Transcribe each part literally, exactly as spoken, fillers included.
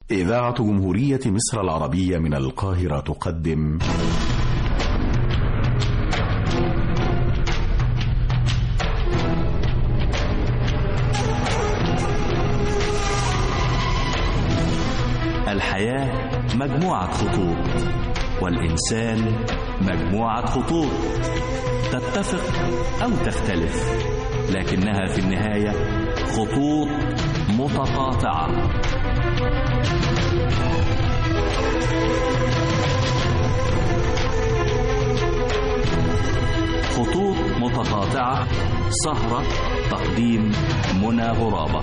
إذاعة جمهورية مصر العربية من القاهرة تقدم الحياة مجموعة خطوط، والإنسان مجموعة خطوط تتفق أو تختلف، لكنها في النهاية خطوط متقاطعة. خطوط متقاطعة، سهرة تقديم منى غرابة.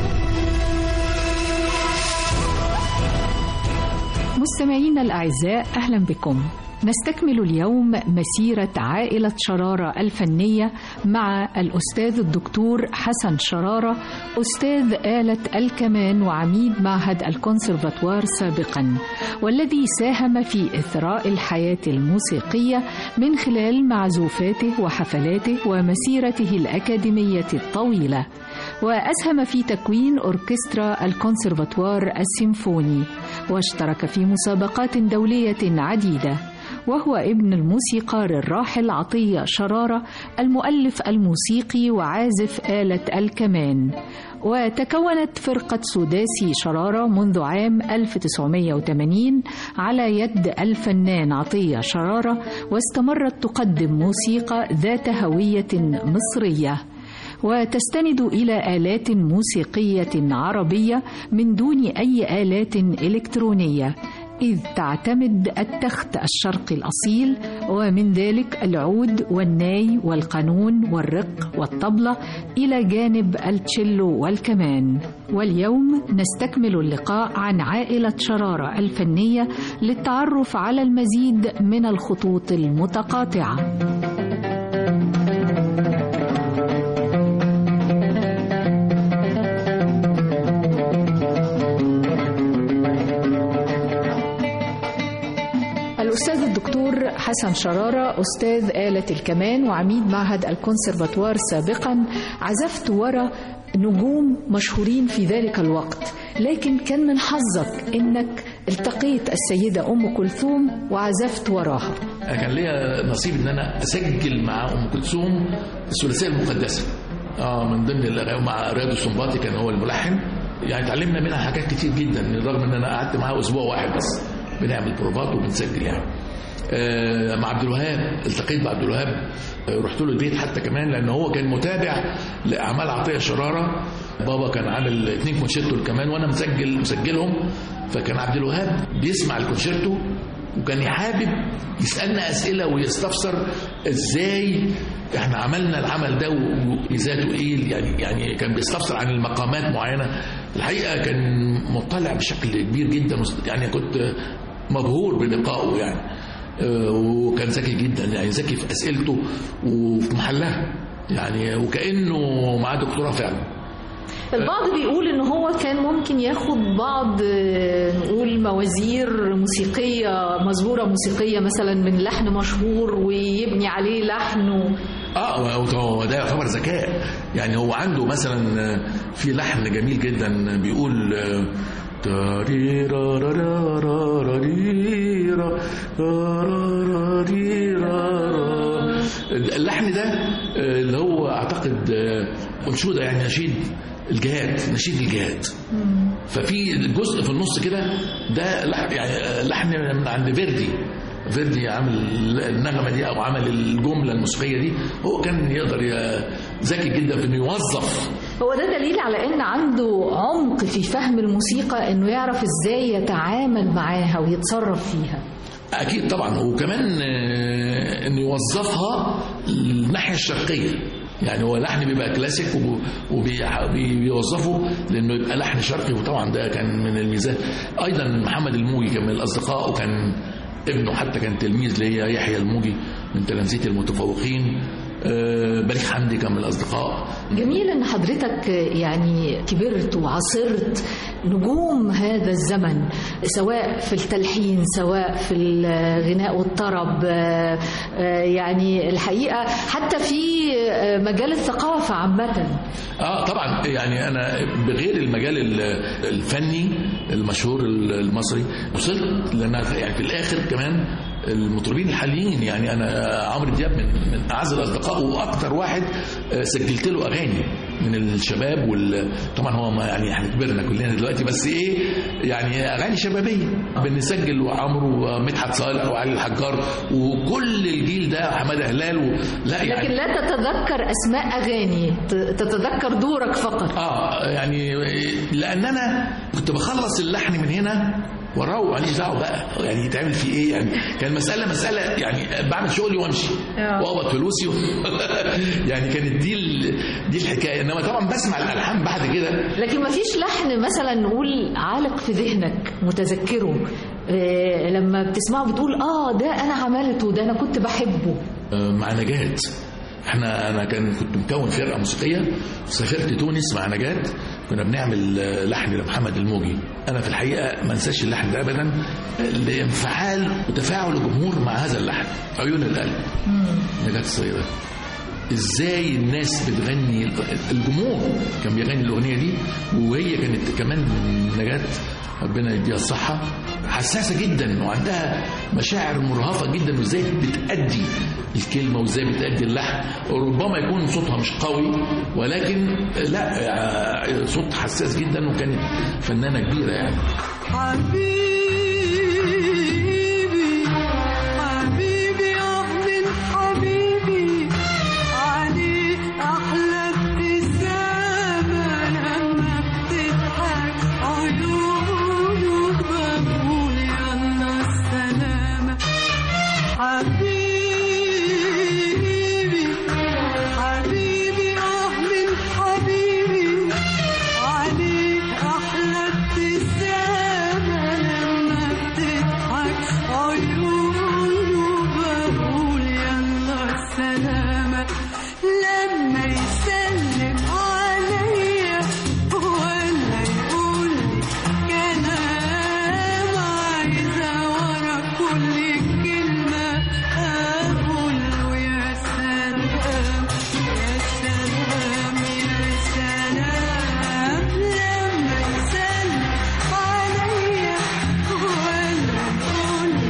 مستمعينا الأعزاء، أهلا بكم. نستكمل اليوم مسيرة عائلة شرارة الفنية مع الأستاذ الدكتور حسن شرارة، أستاذ آلة الكمان وعميد معهد الكونسرفاتوار سابقا، والذي ساهم في إثراء الحياة الموسيقية من خلال معزوفاته وحفلاته ومسيرته الأكاديمية الطويلة، وأسهم في تكوين أوركسترا الكونسرفاتوار السيمفوني، واشترك في مسابقات دولية عديدة. وهو ابن الموسيقار الراحل عطية شرارة، المؤلف الموسيقي وعازف آلة الكمان. وتكونت فرقة سداسي شرارة منذ عام ألف وتسعمائة وثمانين على يد الفنان عطية شرارة، واستمرت تقدم موسيقى ذات هوية مصرية، وتستند إلى آلات موسيقية عربية من دون أي آلات إلكترونية، إذ تعتمد التخت الشرقي الأصيل، ومن ذلك العود والناي والقانون والرق والطبلة، إلى جانب التشيلو والكمان. واليوم نستكمل اللقاء عن عائلة شرارة الفنية للتعرف على المزيد من الخطوط المتقاطعة. الأستاذ الدكتور حسن شرارة، أستاذ آلة الكمان وعميد معهد الكونسرفاتوار سابقا، عزفت وراء نجوم مشهورين في ذلك الوقت، لكن كان من حظك أنك التقيت السيدة أم كلثوم وعزفت وراها. كان ليا نصيب أن أنا أسجل مع أم كلثوم الثلاثية المقدسة آه من ضمن الأغاني، مع رياض السنباطي كان هو الملحن. يعني تعلمنا منها حاجات كتير جدا، رغم أن أنا قعدت معها أسبوع واحد بس بنعمل بروفات وبنسجل يعني. آه مع عبد الوهاب التقيت بعبد الوهاب، آه رحت له البيت حتى كمان، لأنه هو كان متابع لأعمال عطية شرارة. بابا كان عامل اتنين كونشيرتو كمان وأنا مسجل مسجلهم، فكان عبد الوهاب بيسمع الكونشيرتو وكان حابب يسألنا أسئلة ويستفسر إزاي إحنا عملنا العمل ده وميزاته إيه. يعني يعني كان بيستفسر عن المقامات معينة. الحقيقة كان مطلع بشكل كبير جدا، يعني كنت مبهور بلقائه يعني. وكان ذكي جدا، يعني ذكي في أسئلته وفي محلها يعني، وكأنه معاه دكتوراه فعلا. البعض بيقول ان هو كان ممكن ياخد بعض نقول موازير موسيقية، مزمورة موسيقية مثلا من لحن مشهور ويبني عليه لحن و... اه ده يعتبر ذكاء. يعني هو عنده مثلا في لحن جميل جدا بيقول اللحن ده اللي هو اعتقد انشوده، يعني نشيد الجهاد، نشيد الجهاد. ففي جزء في النص كده ده لحن، يعني لحن من عند فيردي. فيردي عامل النغمه دي او عمل الجمله الموسيقيه دي. هو كان يقدر ذكي جدا في انه يوظف. هو ده دليل على ان عنده عمق في فهم الموسيقى، انه يعرف ازاي يتعامل معاها ويتصرف فيها. اكيد طبعا، وكمان انه يوظفها الناحيه الشرقيه. يعني هو لحن بيبقى كلاسيك وبيوظفه لانه يبقى لحن شرقي، وطبعا ده كان من الميزات. ايضا محمد الموجي كان من الاصدقاء، وكان ابنه حتى كان تلميذ ليا، يحيى الموجي من تلامذتي المتفوقين. بليغ حمدي كان من الأصدقاء. جميل أن حضرتك يعني كبرت وعصرت نجوم هذا الزمن، سواء في التلحين سواء في الغناء والطرب، يعني الحقيقة حتى في مجال الثقافة عامة. آه طبعا، يعني أنا بغير المجال الفني المشهور المصري وصلت لأن يعني في الآخر كمان المطربين الحاليين، يعني أنا عمرو دياب من من أعز الأصدقاء وأكثر واحد سجلت له أغاني من الشباب، وطبعا هو يعني احنا كبرنا كلنا دلوقتي، بس إيه يعني أغاني شبابية بنسجل، وعمرو ومدحت صالح وعلي الحجار وكل الجيل ده، حمادة هلال و... لا يعني لكن لا تتذكر أسماء أغاني، تتذكر دورك فقط. آه يعني لأن أنا كنت بخلص اللحن من هنا وراو ماليش دعوه بقى يعني يتعمل في ايه، يعني كان مساله مساله يعني بعمل شغلي وامشي واقبض فلوسي و... يعني كانت دي ال... دي الحكايه. انما طبعا بسمع الالحان بعد كده، لكن ما فيش لحن مثلا نقول عالق في ذهنك متذكره إيه لما بتسمعه بتقول اه ده انا عملته، ده انا كنت بحبه؟ آه مع نجاة، احنا انا كان كنت مكون فرقه موسيقيه، سافرت تونس مع نجاة، كنا بنعمل لحن لمحمد الموجي. انا في الحقيقه ما انساش اللحن ده ابدا، لانفعال وتفاعل الجمهور مع هذا اللحن. عيون القلب نجاة الصغيره، ازاي الناس بتغني، الجمهور كان بيغني الاغنيه دي، وهي كانت كمان نجاة ربنا يديها الصحة حساسة جدا وعندها مشاعر مرهفة جدا، وازاي بتأدي الكلمة وازاي بتأدي اللحن. ربما يكون صوتها مش قوي ولكن لا صوت حساس جدا، وكانت فنانة كبيرة يعني. حبيبي حبيبي أحمد حبيبي عليك أحلى ابتسامة لما بتضحك عيونك بقول يلا السلامة. حبيبي حبيبي أحمد حبيبي عليك أحلى ابتسامة لما بتضحك عيونك بقول يلا السلامة. لما يسلم عليا ولا يقول لي كلام عايزة ورا كل كلمة أقول له يا سلام يا سلام يا سلام. لما يسلم عليا ولا يقول لي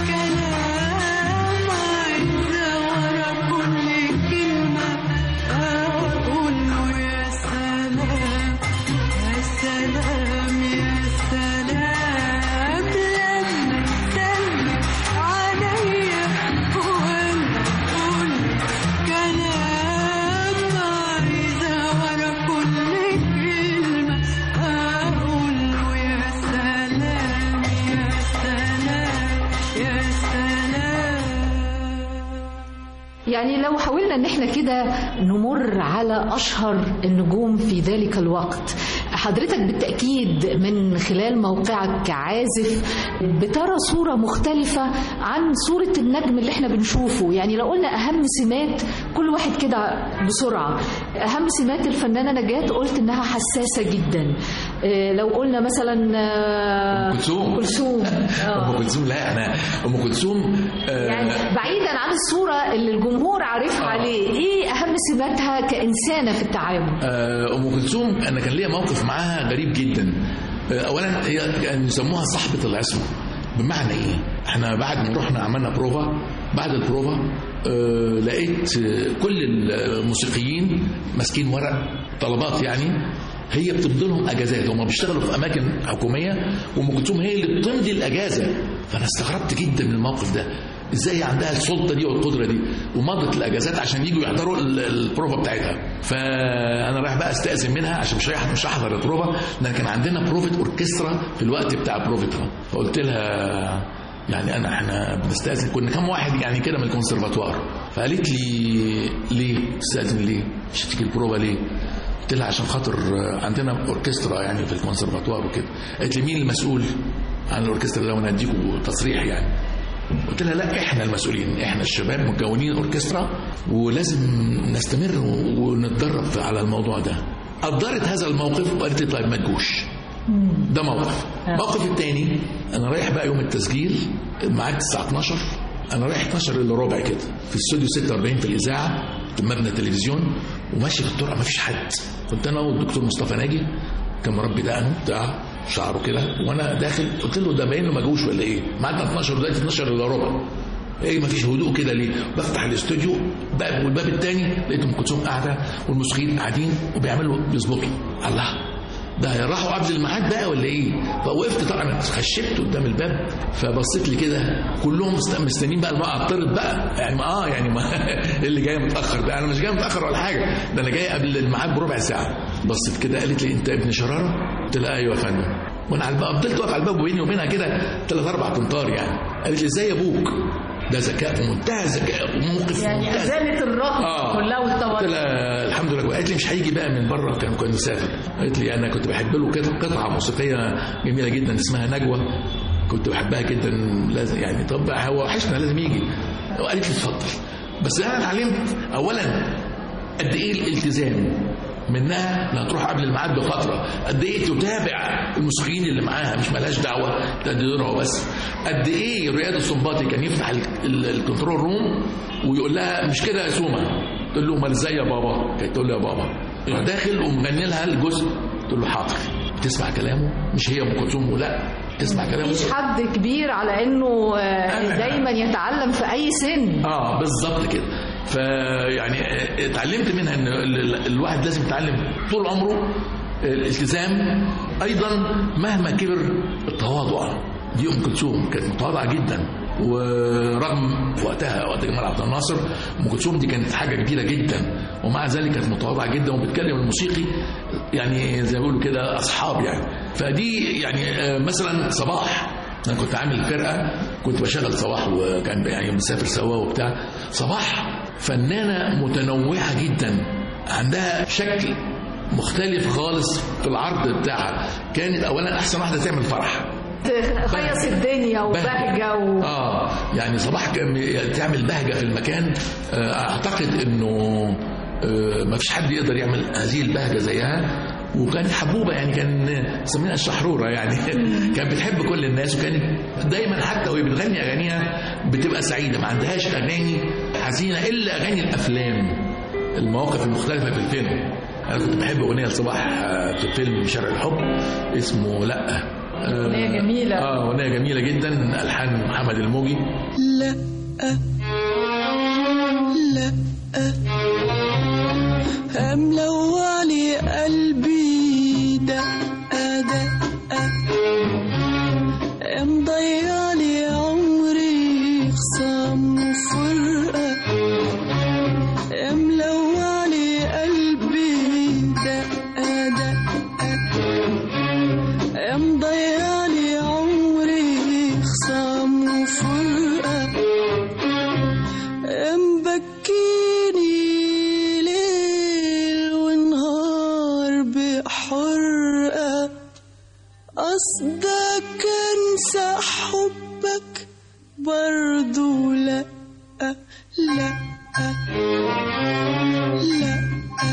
كلام عايزة ورا كل كلمة أقول له يا سلام يا سلام يا سلام. لما يسلم عليا ولا يقول لي كلام عايزة ورا كل كلمة أقول له يا سلام يا سلام يا سلام. يعني لو حاولنا ان احنا كده نمر على اشهر النجوم في ذلك الوقت، حضرتك بالتأكيد من خلال موقعك كعازف بترى صورة مختلفة عن صورة النجم اللي احنا بنشوفه. يعني لو قلنا أهم سمات كل واحد كده بسرعة، أهم سمات الفنانة نجاة قلت إنها حساسة جدا. اه لو قلنا مثلا أم كلثوم كلثوم أم كلثوم لا أنا أم كلثوم آه يعني بعيدا عن الصورة اللي الجمهور عارفها آه عليه، إيه أهم سماتها كإنسانة في التعامل؟ آه أم كلثوم أنا كان ليا موقف معاها غريب جدا. اولا هي يسموها صاحبه العصمه. بمعنى ايه؟ احنا بعد ما رحنا عملنا بروفا، بعد البروفا اه لقيت كل الموسيقيين ماسكين ورق طلبات، يعني هي بتمضي لهم اجازات، هم بيشتغلوا في اماكن حكوميه وام كلثوم هي اللي بتمضي الاجازه. فانا استغربت جدا من الموقف ده، ازاي عندها السلطه دي والقدره دي ومضت الاجازات عشان يجوا يحضروا البروفا بتاعتها. فانا رايح بقى استاذن منها عشان مش رايح مش هحضر البروفا، لان كان عندنا بروفه اوركسترا في الوقت بتاع بروفتها. فقلت لها يعني انا احنا بنستاذن، كنا كام واحد يعني كده من الكونسرفاتوار. فقالت لي ليه تستاذن ليه؟ مش هتيجي البروفا ليه؟ قلت لها عشان خاطر عندنا اوركسترا يعني في الكونسرفاتوار وكده. قالت لي مين المسؤول عن الاوركسترا ده وانا اديكوا تصريح يعني؟ قلت لها لا احنا المسؤولين، احنا الشباب مكونين اوركسترا ولازم نستمر ونتدرب على الموضوع ده. قدرت هذا الموقف وقالت لي طيب ما تجوش. ده موقف. الموقف الثاني انا رايح بقى يوم التسجيل، الميعاد الساعه اتناشر، انا رايح اتناشر الا ربع كده في استوديو ستة وأربعين في الاذاعه في مبنى التلفزيون، وماشي في الطرقه ما فيش حد. كنت انا والدكتور مصطفى ناجي كان مربي دقنه بتاع شعره كده، وانا داخل قلت له ده باين له ما جوش ولا ايه؟ ميعادنا اتناشر دلوقتي اتناشر الا ربع، ايه ما فيش هدوء كده ليه؟ بفتح الاستوديو باب والباب الثاني لقيت ام كلثوم قاعده والموسيقيين قاعدين وبيعملوا بيظبطوا. الله ده راحوا قبل الميعاد بقى ولا ايه؟ فوقفت طبعا خشبت قدام الباب، فبصيت لي كده كلهم مستنيين بقى الموقع اعترض بقى يعني ما اه يعني ما اللي جاي متاخر ده، انا مش جاي متاخر ولا حاجه، ده انا جاي قبل الميعاد بربع ساعه. بصيت كده قالت لي انت ابن شراره؟ قلت لها ايوه يا فندم. وانا على الباب فضلت واقف على الباب وبيني وبينها كده ثلاث اربع امتار يعني. قالت لي ازاي ابوك؟ ده ذكاء في منتهى الذكاء وموقف يعني ازالت الرهبه آه. كلها والتوتر. قلت لها الحمد لله. قالت لي مش هيجي بقى من بره، كان كنا مسافر. قالت لي انا كنت بحب له كده قطعه موسيقيه جميله جدا اسمها نجوى، كنت بحبها جدا لازم يعني طب هو وحشنا لازم يجي. وقالت لي اتفضل. بس انا اتعلمت اولا قد ايه الالتزام منها انها تروح قبل الميعاد بفتره، قد ايه تتابع الموسيقيين اللي معاها مش مالهاش دعوه تقديرها بس، قد ايه رياض السنباطي كان يفتح الكنترول روم ويقول لها مش كده يا سومه، تقول له امال ازاي يا بابا؟ كانت تقول له يا بابا، يروح داخل ومغني لها الجزء تقول له حاضر. تسمع كلامه، مش هي ام كلثوم ولا تسمع كلامه. مفيش حد كبير على انه دايما يتعلم في اي سن. اه بالظبط كده. فيعني اتعلمت منها ان الواحد لازم يتعلم طول عمره الالتزام، ايضا مهما كبر التواضع. دي ام كلثوم كانت متواضعه جدا، ورغم وقتها وقت جمال عبد الناصر ام كلثوم دي كانت حاجه كبيره جدا، ومع ذلك كانت متواضعه جدا وبتكلم الموسيقي يعني زي ما بيقولوا كده اصحاب يعني. فدي يعني مثلا صباح، انا كنت عامل فرقه كنت بشغل صباح وكان يعني بنسافر سوا وبتاع. صباح فنانه متنوعه جدا، عندها شكل مختلف خالص في العرض بتاعها. كانت اولا احسن واحده تعمل فرح، تخيص الدنيا وبهجه و... اه يعني صباح تعمل بهجه في المكان. اعتقد انه ما فيش حد يقدر يعمل هذه البهجه زيها، وكانت حبوبه يعني، كان سميناها الشحروره يعني. كانت بتحب كل الناس، وكانت دايما حتى وهي بتغني اغانيها بتبقى سعيده، ما عندهاش اغاني حزينه الا اغاني الافلام، المواقف المختلفه في الفيلم. انا كنت بحب اغنيه لصباح في فيلم شارع الحب اسمه لا، اغنيه جميله. اه اغنيه جميله جدا، الحان محمد الموجي. لا لا ملوعلي قلبي دقة دقة، مضيعلي عمري خصام وفرقة، ملوعلي قلبي دقة دقة، مضيعلي عمري خصام وفرقة، مبكيني حرقة، قصدك انسى حبك برضو لا لا لا.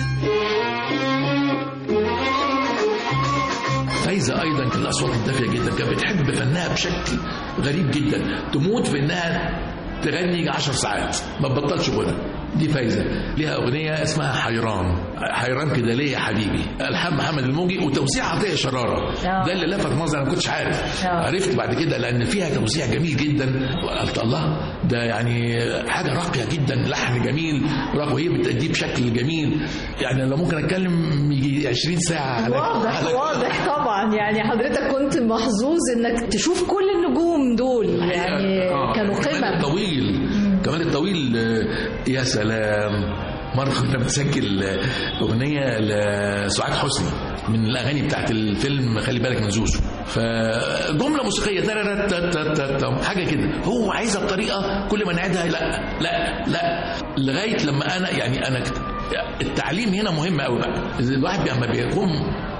فايزة أيضا كانت الأصوات الدافية جدا، كانت بتحب فنها بشكل غريب جدا، تموت في إنها تغني عشر ساعات ما تبطلش غنى. دي فايزة ليها أغنية اسمها حيران، حيران كده ليه يا حبيبي، ألحان محمد الموجي وتوزيع عطية شرارة. ده اللي لفت نظري، أنا ما كنتش عارف، عرفت بعد كده لأن فيها توزيع جميل جدا. وقلت الله ده يعني حاجة راقية جدا، لحن جميل وهي بتأديه بشكل جميل. يعني لو ممكن أتكلم يجي عشرين ساعة. واضح واضح طبعا. يعني حضرتك كنت محظوظ إنك تشوف كل النجوم دول، يعني آه. كانوا قمم. طويل كمان الطويل. يا سلام، مرة كنا بنسجل أغنية لسعاد حسني من الأغاني بتاعت الفيلم خلي بالك من زوزو، فجملة موسيقية حاجة كده هو عايزها بطريقة كل ما نعيدها لا لا لا لغاية لما أنا يعني أنا التعليم هنا مهم قوي بقى. الواحد لما بيقوم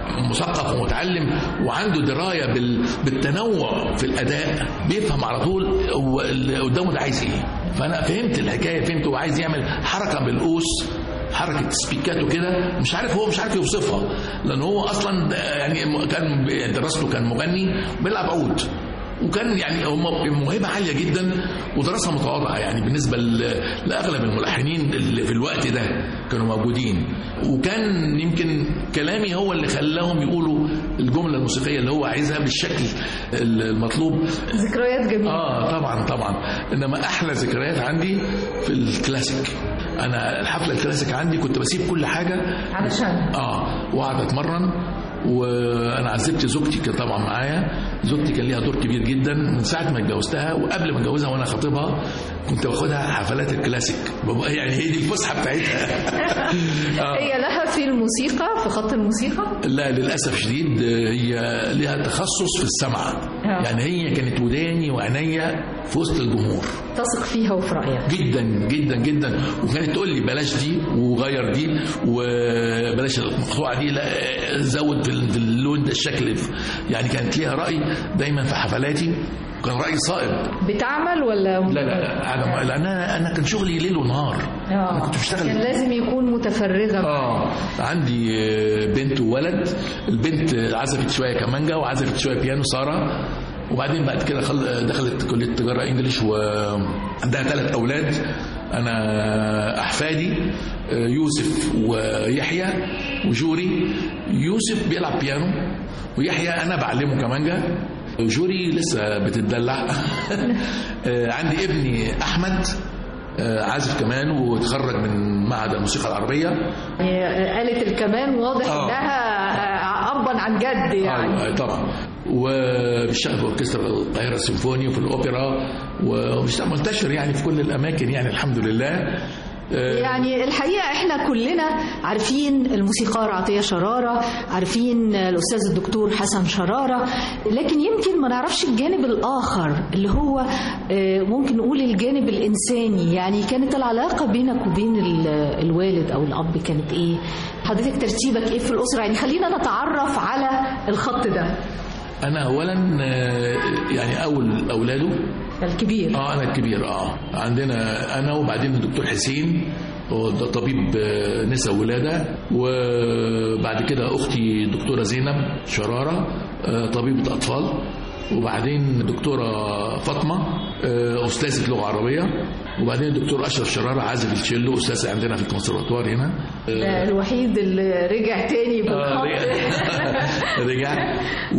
مثقف ومتعلم وعنده درايه بالتنوع في الاداء، بيفهم على طول هو اللي قدامه ده عايز ايه. فانا فهمت الحكايه، فهمت هو عايز يعمل حركه بالقوس، حركه سبيكاتو كده، مش عارف هو مش عارف يوصفها، لان هو اصلا يعني كان دراسته كان مغني بيلعب عود، وكان يعني موهبه عاليه جدا ودراسه متواضعه يعني بالنسبه لاغلب الملحنين اللي في الوقت ده كانوا موجودين. وكان يمكن كلامي هو اللي خلاهم يقولوا الجمله الموسيقيه اللي هو عايزها بالشكل المطلوب. ذكريات جميله. اه طبعا طبعا. انما احلى ذكريات عندي في الكلاسيك. انا الحفله الكلاسيك عندي كنت بسيب كل حاجه علشان اه واقعد اتمرن. وانا عزبت زوجتي كان طبعا معايا، زوجتي كان ليها دور كبير جدا من ساعه ما اتجوزتها، وقبل ما اتجوزها وانا خاطبها كنت باخدها حفلات الكلاسيك، يعني هي دي الفسحه بتاعتها. آه. هي لها في الموسيقى، في خط الموسيقى؟ لا للاسف شديد، هي لها تخصص في السمع. آه. يعني هي كانت وداني وعينيا في وسط الجمهور، تثق فيها وفي رايها جدا جدا جدا. وكانت تقول لي بلاش دي وغير دي وبلاش المقطوعه دي، لا زود في اللون ده الشكل. يعني كانت ليها راي دايما في حفلاتي، كان راي صائب. بتعمل ولا لا لا لا انا لان انا انا كان شغلي ليل ونهار. آه. انا كنت بشتغل، كان لازم يكون متفرغه. اه عندي بنت وولد. البنت عزفت شويه كمانجا وعزفت شويه بيانو ساره، وبعدين بعد كده دخلت كليه تجاره انجليش وعندها ثلاث اولاد. انا احفادي يوسف ويحيى وجوري. يوسف بيلعب بيانو، ويحيى انا بعلمه كمانجا، وجوري لسه بتتدلع. عندي ابني احمد عازف كمان وتخرج من معهد الموسيقى العربيه. آلة الكمان واضح آه. انها ابا عن جد يعني. آه طبعا. وبيشتغل في اوركسترا القاهره السيمفوني وفي الاوبرا، وبيشتغل منتشر يعني في كل الاماكن يعني الحمد لله. يعني الحقيقة احنا كلنا عارفين الموسيقار عطية شرارة، عارفين الأستاذ الدكتور حسن شرارة، لكن يمكن ما نعرفش الجانب الآخر اللي هو ممكن نقول الجانب الإنساني. يعني كانت العلاقة بينك وبين الوالد أو الأب كانت إيه؟ حضرتك ترتيبك إيه في الأسرة؟ يعني خلينا نتعرف على الخط ده. أنا أولا يعني أول أولاده الكبير. اه انا الكبير. اه عندنا انا وبعدين الدكتور حسين هو طبيب نساء ولاده، وبعد كده اختي الدكتوره زينب شراره طبيبه اطفال، وبعدين الدكتوره فاطمه استاذه لغه عربيه، وبعدين الدكتور اشرف شراره عازف التشيلو استاذ عندنا في الكونسرفاتوار هنا. ده الوحيد اللي رجع تاني بالخط. رجع.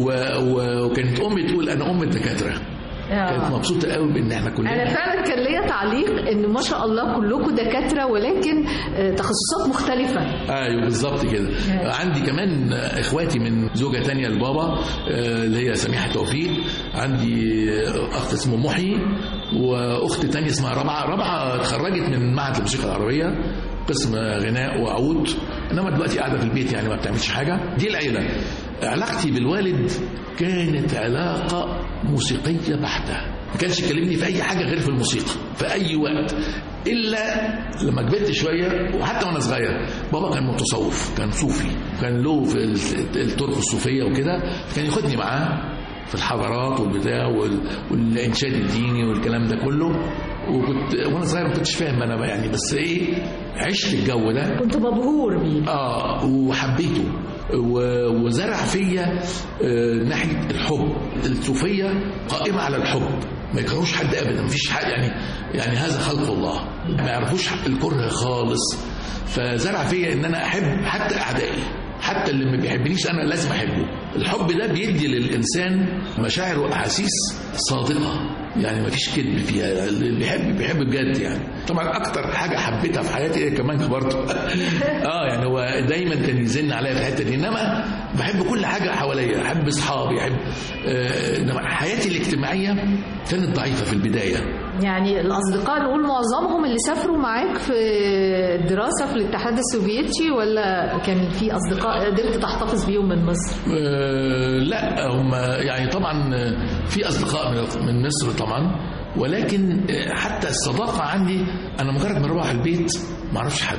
وكانت امي تقول انا ام الدكاتره. كانت مبسوطه قوي بان احنا كلنا. انا فعلا كان ليا تعليق ان ما شاء الله كلكم دكاتره ولكن تخصصات مختلفه. ايوه بالظبط كده. عندي كمان اخواتي من زوجه تانية لبابا اللي هي سميحه توفيق، عندي اخت اسمه محي، واخت تانية اسمها ربعه. ربعه اتخرجت من معهد الموسيقى العربيه قسم غناء وعود، انما دلوقتي قاعده في البيت يعني ما بتعملش حاجه. دي العيله. علاقتي بالوالد كانت علاقه موسيقيه بحته، ما كانش يكلمني في اي حاجه غير في الموسيقى في اي وقت، الا لما كبرت شويه. وحتى وانا صغير بابا كان متصوف، كان صوفي، كان له في الطرق الصوفيه وكده، كان ياخدني معاه في الحضارات والبتاع والانشاد الديني والكلام ده كله. وكنت وانا صغير ما كنتش فاهم انا يعني، بس ايه عشت الجو ده، كنت مبهور بيه اه وحبيته، وزرع فيا آه ناحيه الحب. الصوفيه قائمه على الحب، ما يكرهوش حد ابدا، مفيش حد يعني يعني هذا خلق الله، ما يعرفوش الكره خالص. فزرع فيا ان انا احب حتى اعدائي، حتى اللي ما بيحبنيش انا لازم احبه. الحب ده بيدي للانسان مشاعر واحاسيس صادقه، يعني ما فيش كذب فيها، اللي بيحب بيحب بجد يعني. طبعا اكتر حاجه حبيتها في حياتي هي كمان برضه اه يعني هو دايما كان يزن عليا في الحته دي، انما بحب كل حاجه حواليا، احب اصحابي، احب آه انما حياتي الاجتماعيه كانت ضعيفه في البدايه. يعني الاصدقاء نقول معظمهم اللي سافروا معاك في الدراسه في الاتحاد السوفيتي، ولا كان في اصدقاء قدرت تحتفظ بيهم من مصر؟ آه لا هم يعني طبعا في اصدقاء من مصر طبعا، ولكن حتى الصداقه عندي انا مجرد ما اروح البيت ما اعرفش حد،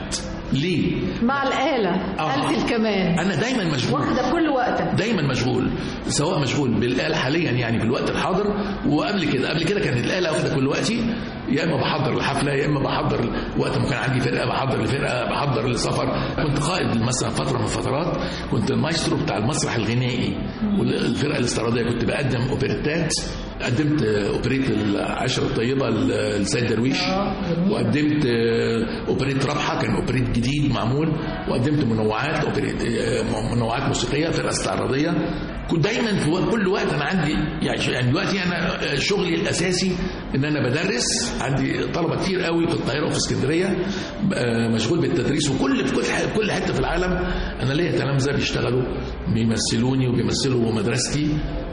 ليه؟ مع الآلة آه. آلة الكمان أنا دايما مشغول، واخدة كل وقتك، دايما مشغول، سواء مشغول بالآلة حاليا يعني في الوقت الحاضر، وقبل كده قبل كده كانت الآلة واخدة كل وقتي، يا إما بحضر الحفلة يا إما بحضر وقت ما كان عندي فرقة بحضر لفرقة، بحضر لسفر. كنت قائد مثلا فترة من الفترات، كنت المايسترو بتاع المسرح الغنائي والفرقة الاستعراضية، كنت بقدم أوبريتات، قدمت أوبريت العشرة الطيبة لسيد درويش، وقدمت أوبريت رابحة كان أوبريت جديد معمول، وقدمت منوعات أوبريت منوعات موسيقية فرقة استعراضية. كنت دايما في كل وقت انا عندي يعني دلوقتي انا شغلي الاساسي ان انا بدرس، عندي طلبه كتير قوي في القاهره وفي اسكندريه، مشغول بالتدريس، وكل في كل حته في العالم انا ليا تلامذه بيشتغلوا بيمثلوني وبيمثلوا مدرستي.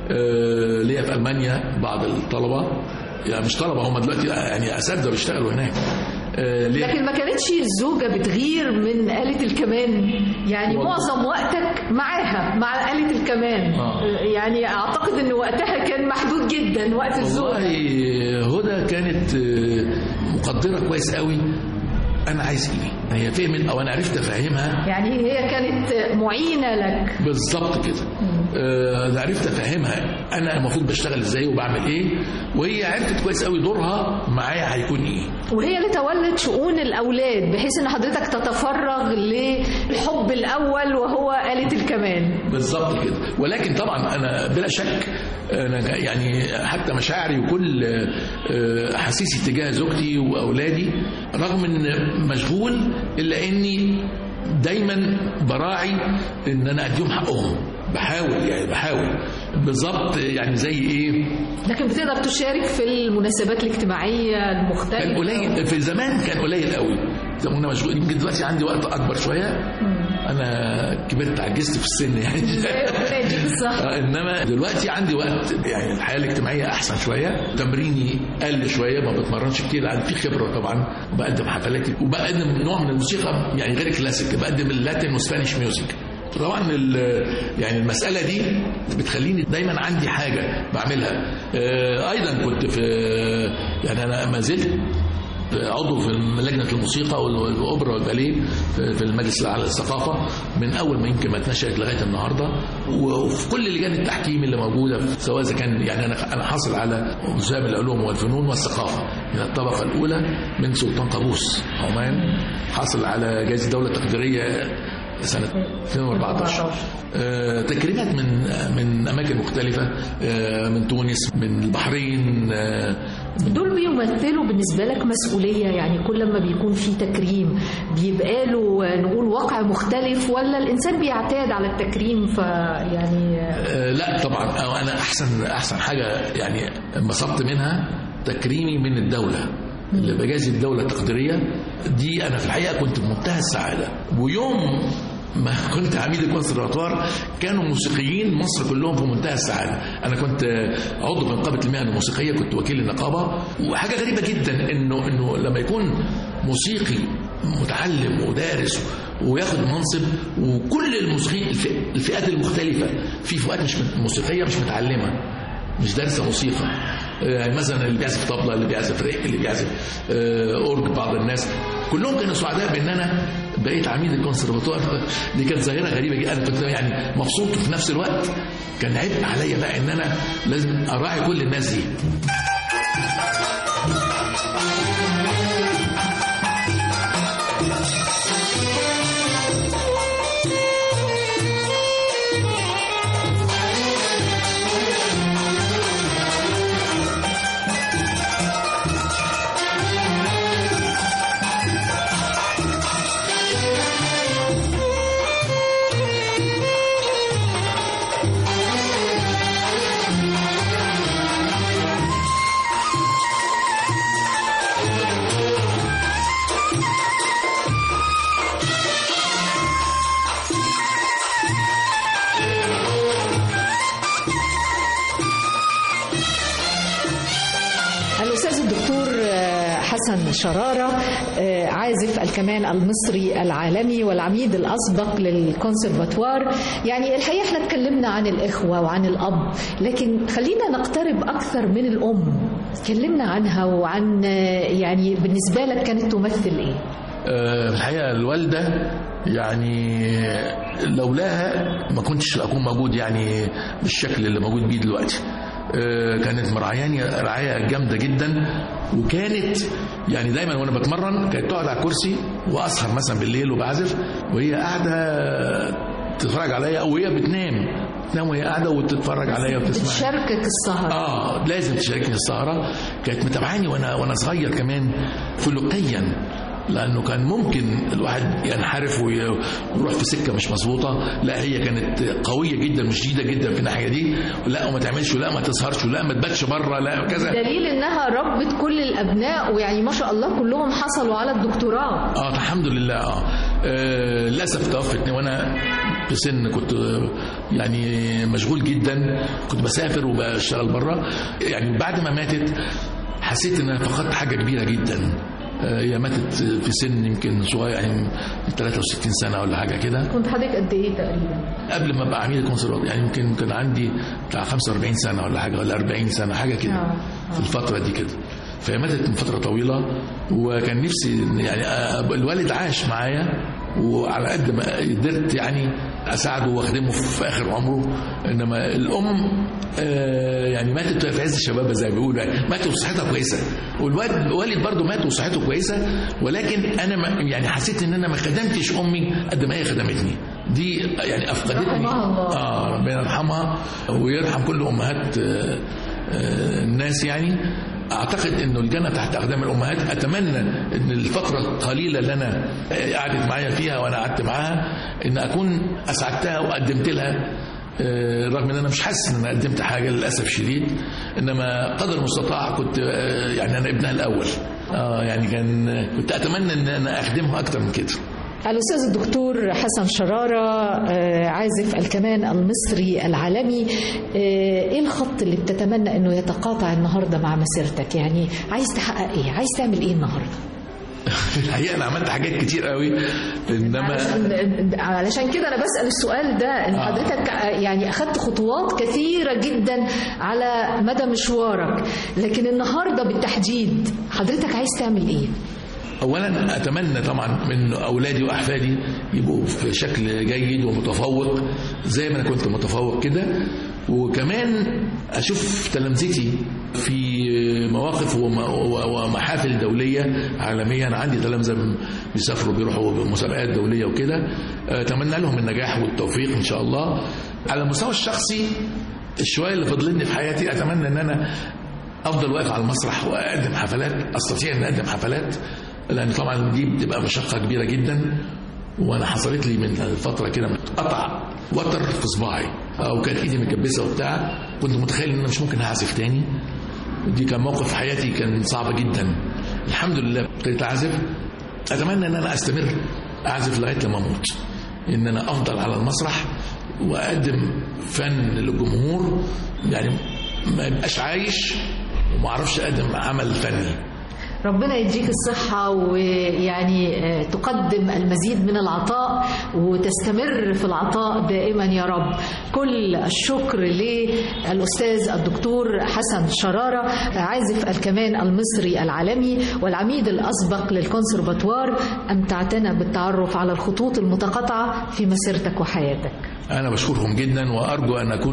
ليا في المانيا بعض الطلبه، يعني مش طلبه هم دلوقتي يعني اساتذه بيشتغلوا هناك. لكن ما كانتش الزوجة بتغير من آلة الكمان؟ يعني معظم وقتك معاها مع آلة الكمان. آه. يعني أعتقد أن وقتها كان محدود جدا وقت الزوجة. والله هدى كانت مقدرة كويس قوي أنا عايز إيه، هي فهمت أو أنا عرفت أفهمها، يعني هي كانت معينة لك بالظبط كده. أنا عرفت أفهمها أنا المفروض بشتغل إزاي وبعمل إيه، وهي عرفت كويس قوي دورها معايا هيكون إيه. وهي اللي تولت شؤون الأولاد بحيث إن حضرتك تتفرغ للحب الأول وهو آلة الكمان. بالظبط كده. ولكن طبعا أنا بلا شك أنا يعني حتى مشاعري وكل أحاسيسي تجاه زوجتي وأولادي رغم إن مشغول إلا إني دايما براعي إن أنا أديهم حقهم، بحاول يعني بحاول بالظبط يعني زي ايه. لكن بتقدر تشارك في المناسبات الاجتماعيه المختلفه؟ كان قليل في زمان، كان قليل قوي، زماننا مشغول. يمكن دلوقتي عندي وقت اكبر شويه، انا كبرت عجزت في السن يعني انما دلوقتي عندي وقت، يعني الحياه الاجتماعيه احسن شويه، تمريني قل شويه، ما بتمرنش كتير، عندي في خبره طبعا، وبقدم حفلات وبقدم نوع من الموسيقى يعني غير كلاسيك، بقدم اللاتين وسبانيش ميوزك. طبعا يعني المسألة دي بتخليني دايما عندي حاجة بعملها. أيضا كنت في يعني أنا ما زلت عضو في لجنة الموسيقى والأوبرا والباليه في المجلس الأعلى للثقافة من أول ما يمكن ما اتنشأت لغاية النهاردة، وفي كل لجان التحكيم اللي موجودة، سواء إذا كان يعني أنا أنا حاصل على مسابقة العلوم والفنون والثقافة من الطبقة الأولى من سلطان قابوس عمان، حاصل على جائزة دولة تقديرية سنة ألفين وأربعة عشر. آه، تكريمات من من أماكن مختلفة، آه، من تونس، من البحرين. آه، دول بيمثلوا بالنسبة لك مسؤولية؟ يعني كل ما بيكون في تكريم بيبقى له نقول واقع مختلف، ولا الإنسان بيعتاد على التكريم فيعني؟ آه، لا طبعا أنا أحسن أحسن حاجة يعني انبسطت منها تكريمي من الدولة، اللي بجازي الدولة التقديرية دي. أنا في الحقيقة كنت في منتهى السعادة، ويوم ما كنت عميد الكونسرفاتوار كانوا موسيقيين مصر كلهم في منتهى السعادة. أنا كنت عضو في نقابة المهن الموسيقية، كنت وكيل النقابة، وحاجة غريبة جدا إنه إنه لما يكون موسيقي متعلم ودارس وياخد منصب، وكل الموسيقيين الفئات المختلفة، في فئات مش موسيقية مش متعلمة مش دارسة موسيقى، يعني مثلا اللي بيعزف طبلة، اللي بيعزف رق، اللي بيعزف أورج، بعض الناس كلهم كانوا سعداء بان انا بقيت عميد الكونسرفاتوار. دي كانت ظاهره غريبه جدا، انا كنت يعني مبسوط، وفي نفس الوقت كان عبء عليا بقى ان انا لازم اراعي كل الناس دي. حسن شرارة، عازف الكمان المصري العالمي والعميد الأسبق للكونسرفاتوار. يعني الحقيقة احنا اتكلمنا عن الإخوة وعن الأب، لكن خلينا نقترب أكثر من الأم. اتكلمنا عنها وعن يعني بالنسبة لك كانت تمثل إيه؟ في الحقيقة الوالدة يعني لولاها ما كنتش أكون موجود يعني بالشكل اللي موجود بيه دلوقتي. كانت مرعياني رعاية جامدة جدا، وكانت يعني دايما وانا بتمرن كانت تقعد على الكرسي واسهر مثلا بالليل وبعزف وهي قاعدة تتفرج عليا، او هي بتنام تنام وهي قاعدة وتتفرج عليا وتسمع. تشاركك السهرة؟ اه لازم تشاركني السهرة. كانت متابعاني وانا وانا صغير كمان خلقيا، لانه كان ممكن الواحد ينحرف ويروح في سكه مش مظبوطه. لا هي كانت قويه جدا وشديده جدا في الناحيه دي، لا وما تعملش، لا ما تسهرش، لا ما تباتش بره، لا كذا. دليل انها ربت كل الابناء، ويعني ما شاء الله كلهم حصلوا على الدكتوراه. اه الحمد لله. اه, آه للاسف توفتني وانا في سن كنت يعني مشغول جدا، كنت بسافر وبشتغل بره. يعني بعد ما ماتت حسيت ان انا فقدت حاجه كبيره جدا. هي ماتت في سن يمكن صغير، يعني ثلاثة وستين سنة ولا حاجة كده. كنت حضرتك قد إيه تقريبا؟ قبل ما أبقى عميد الكونسرفاتوار يعني يمكن كان عندي بتاع خمسة وأربعين سنة ولا حاجة، ولا أربعين سنة حاجة كده. آه. في الفترة دي كده. فهي ماتت من فترة طويلة، وكان نفسي يعني الوالد عاش معايا، وعلى قد ما قدرت يعني أساعده وأخدمه في آخر عمره. إنما الأم آه يعني ماتت في عز الشباب زي ما بيقولوا، يعني ماتت وصحتها كويسة، والوالد برضه مات وصحته كويسة، ولكن أنا يعني حسيت إن أنا ما خدمتش أمي قد ما هي خدمتني. دي يعني أفقدتني. آه ربنا يرحمها ويرحم كل أمهات آه آه الناس. يعني أعتقد إنه الجنة تحت أقدام الأمهات. أتمنى إن الفترة القليلة اللي أنا قعدت معايا فيها وأنا قعدت معاها إن أكون أسعدتها وقدمت لها، رغم إن أنا مش حاسس إن أنا قدمت حاجة للأسف شديد، إنما قدر المستطاع كنت يعني أنا ابنها الأول. آه يعني كان كنت أتمنى إن أنا أخدمها أكتر من كده. الأستاذ الدكتور حسن شرارة، عازف الكمان المصري العالمي، إيه الخط اللي بتتمنى أنه يتقاطع النهاردة مع مسيرتك؟ يعني عايز تحقق إيه؟ عايز تعمل إيه النهاردة؟ الحقيقة أنا عملت حاجات كتير قوي، إنما علشان كده أنا بسأل السؤال ده. إن حضرتك يعني أخذت خطوات كثيرة جدا على مدى مشوارك، لكن النهاردة بالتحديد حضرتك عايز تعمل إيه؟ أولا أتمنى طبعا من أولادي وأحفادي يبقوا في شكل جيد ومتفوق زي ما أنا كنت متفوق كده، وكمان أشوف تلامذتي في مواقف ومحافل دولية عالمية. أنا عندي تلامذة بيسافروا بيروحوا مسابقات دولية وكده، أتمنى لهم النجاح والتوفيق إن شاء الله. على المستوى الشخصي الشوية اللي فضلني في حياتي أتمنى أن أنا أفضل واقف على المسرح وأقدم حفلات، أستطيع أن أقدم حفلات، لأن طبعا دي بتبقى مشقة كبيرة جدا. وأنا حصلت لي من فترة كده قطع وتر في صباعي، أو كانت إيدي مكبسة وبتاع، كنت متخيل إن أنا مش ممكن هعزف تاني. دي كان موقف في حياتي كان صعب جدا. الحمد لله ابتديت أعزف. أتمنى إن أنا أستمر أعزف لغاية لما أموت، إن أنا أفضل على المسرح وأقدم فن للجمهور، يعني ما يبقاش عايش وما أعرفش أقدم عمل فني. ربنا يديك الصحة، ويعني تقدم المزيد من العطاء وتستمر في العطاء دائما يا رب. كل الشكر للأستاذ الدكتور حسن شرارة، عازف الكمان المصري العالمي والعميد الأسبق للكونسرفاتوار. أمتعتنا بالتعرف على الخطوط المتقاطعة في مسيرتك وحياتك. أنا بشكرهم جدا، وأرجو أن أكون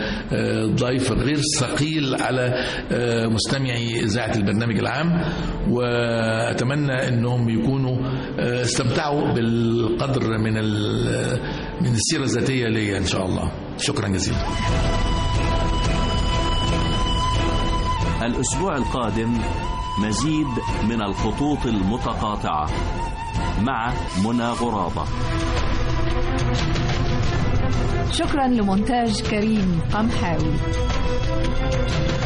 ضيف غير ثقيل على مستمعي إذاعة البرنامج العام، وأتمنى أنهم يكونوا استمتعوا بالقدر من من السيرة الذاتية لي إن شاء الله. شكرا جزيلا. الأسبوع القادم مزيد من الخطوط المتقاطعة مع منى غرابة. شكرا لمونتاج كريم قمحاوي.